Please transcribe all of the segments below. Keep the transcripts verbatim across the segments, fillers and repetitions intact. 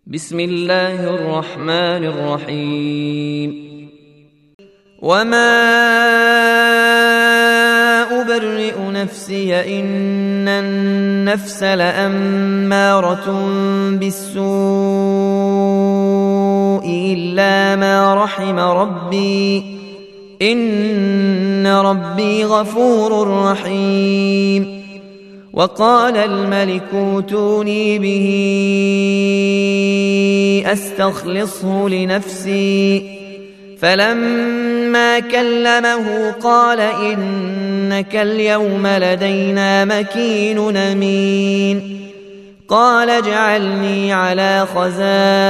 بسم الله الرحمن الرحيم. وما أبرئ نفسي إن النفس لأمارة بالسوء إلا ما رحم ربي إن ربي غفور رحيم. وقال الملك اوتوني به أستخلصه لنفسي فلما كلمه قال إنك اليوم لدينا مكين أمين. قال اجعلني على خزائن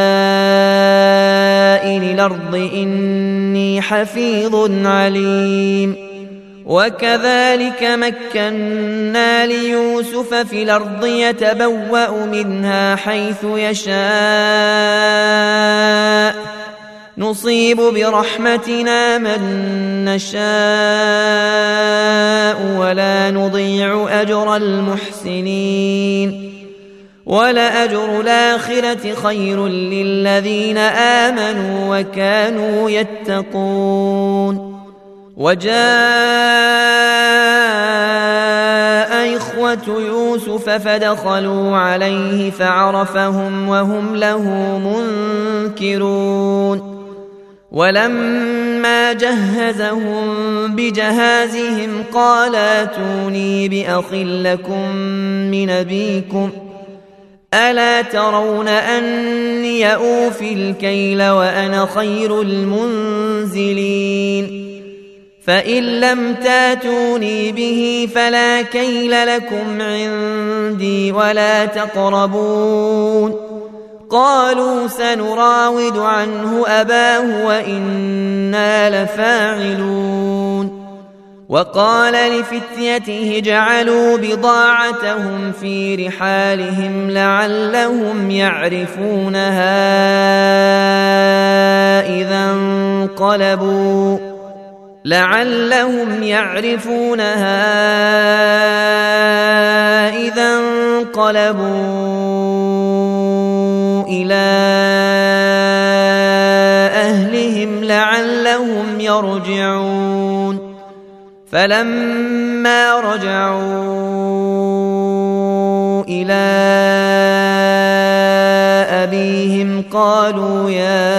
الأرض إني حفيظ عليم. وكذلك مكنا ليوسف في الأرض يتبوأ منها حيث يشاء نصيب برحمتنا من نشاء ولا نضيع أجر المحسنين. ولأجر الآخرة خير للذين آمنوا وكانوا يتقون. وجاء إخوة يوسف فدخلوا عليه فعرفهم وهم له منكرون. ولما جهزهم بجهازهم قال ائتوني بأخ لكم من أبيكم ألا ترون أني أوفي الكيل وأنا خير المنزلين. فإن لم تاتوني به فلا كيل لكم عندي ولا تقربون. قالوا سنراود عنه أباه وإنا لفاعلون. وقال لفتيته اجعلوا بضاعتهم في رحالهم لعلهم يعرفونها إذا انقلبوا لعلهم يعرفونها إذا انقلبوا إلى أهلهم لعلهم يرجعون. فلما رجعوا إلى أبيهم قالوا يا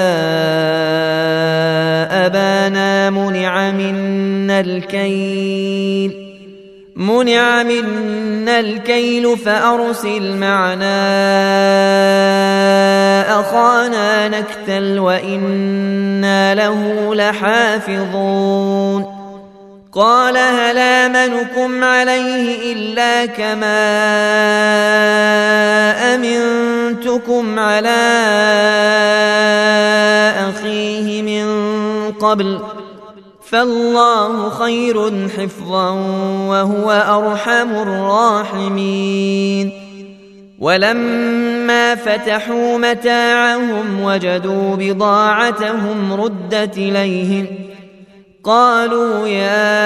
أبانا منع منا الكيل منع منا الكيل فأرسل معنا أخانا نكتل وإنا له لحافظون. قال هل آمنكم عليه إلا كما أمنتكم على أخيه من قبل فالله خير حفظا وهو أرحم الراحمين. ولما فتحوا متاعهم وجدوا بضاعتهم ردت إليهم قالوا يا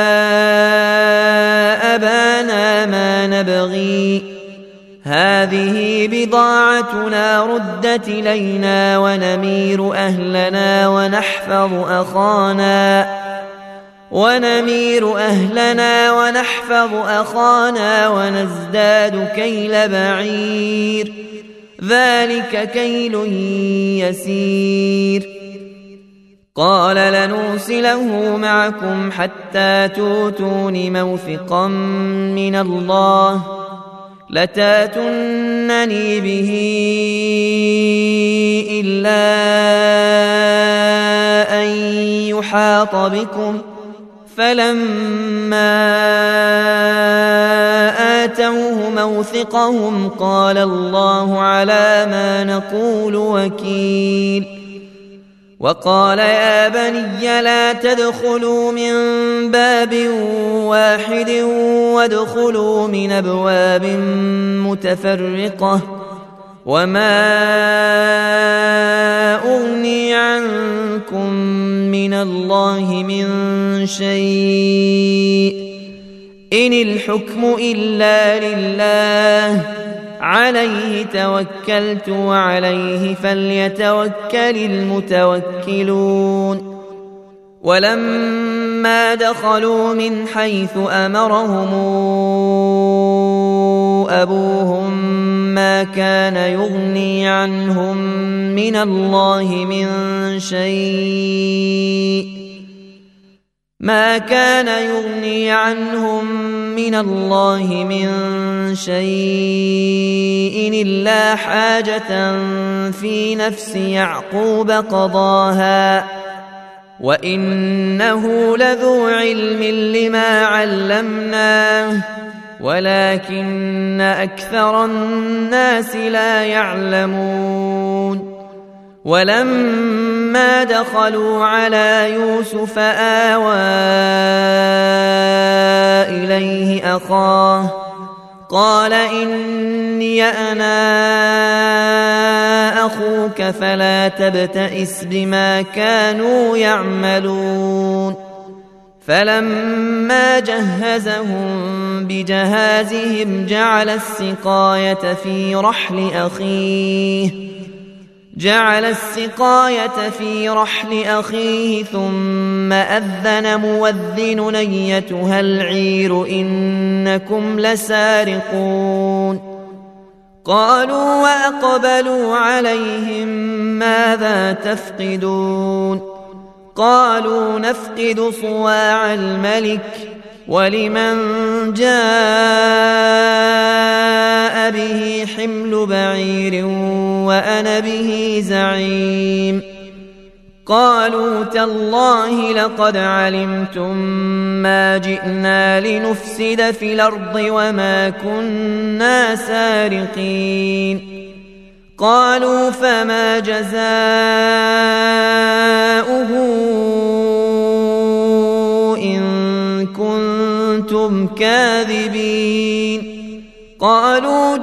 أبانا ما نبغي هذه بضاعتنا ردت إلينا ونمير أهلنا ونحفظ أخانا ونمير أهلنا ونحفظ أخانا ونزداد كيل بعير ذلك كيل يسير. قال لنرسله معكم حتى توتون موثقا من الله لتاتونني به إلا أن يحاط بكم فلما آتوه موثقهم قال الله على ما نقول وكيل. وقال يا بني لا تدخلوا من باب واحد وادخلوا من أبواب متفرقة وما أغني عنكم من الله من شيء إن الحكم إلا لله عليه توكلت وعليه فليتوكل المتوكلون ولما دخلوا من حيث أمرهم أبوهم ما كان يغني عنهم من الله من شيء ما كان يغني عنهم من الله من شيء إلا حاجة في نفس يعقوب قضاها وإنه لذو علم لما علمناه ولكن أكثر الناس لا يعلمون ولما دخلوا على يوسف آوى إليه أخاه قال إني أنا أخوك فلا تبتئس بما كانوا يعملون فلما جهزهم بجهازهم جعل السقاية في رحل أخيه جعل السقاية في رحل أخيه ثم أذن مؤذن أيتها العير إنكم لسارقون قالوا وأقبلوا عليهم ماذا تفقدون قالوا نفقد صواع الملك ولمن جاء به حمل بعير وأنا به زعيم قالوا تالله لقد علمتم ما جئنا لنفسد في الأرض وما كنا سارقين قالوا فما جزاؤه إن كنتم كاذبين قالوا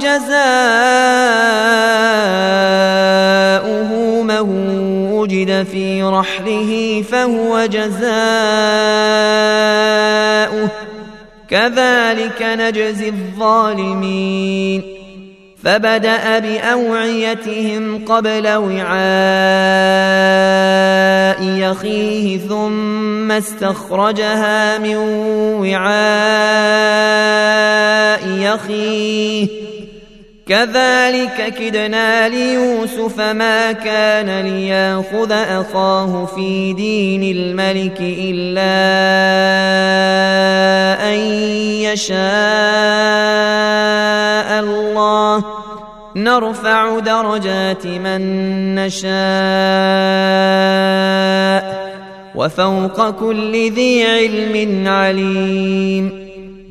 جزاؤه من وجد في رحله فهو جزاؤه كذلك نجزي الظالمين فبدأ بأوعيتهم قبل وعاء أخيه ثم استخرجها من وعاء أخيه كذلك كدنا ليوسف ما كان ليأخذ أخاه في دين الملك إلا أن يشاء الله نرفع درجات من نشاء وفوق كل ذي علم عليم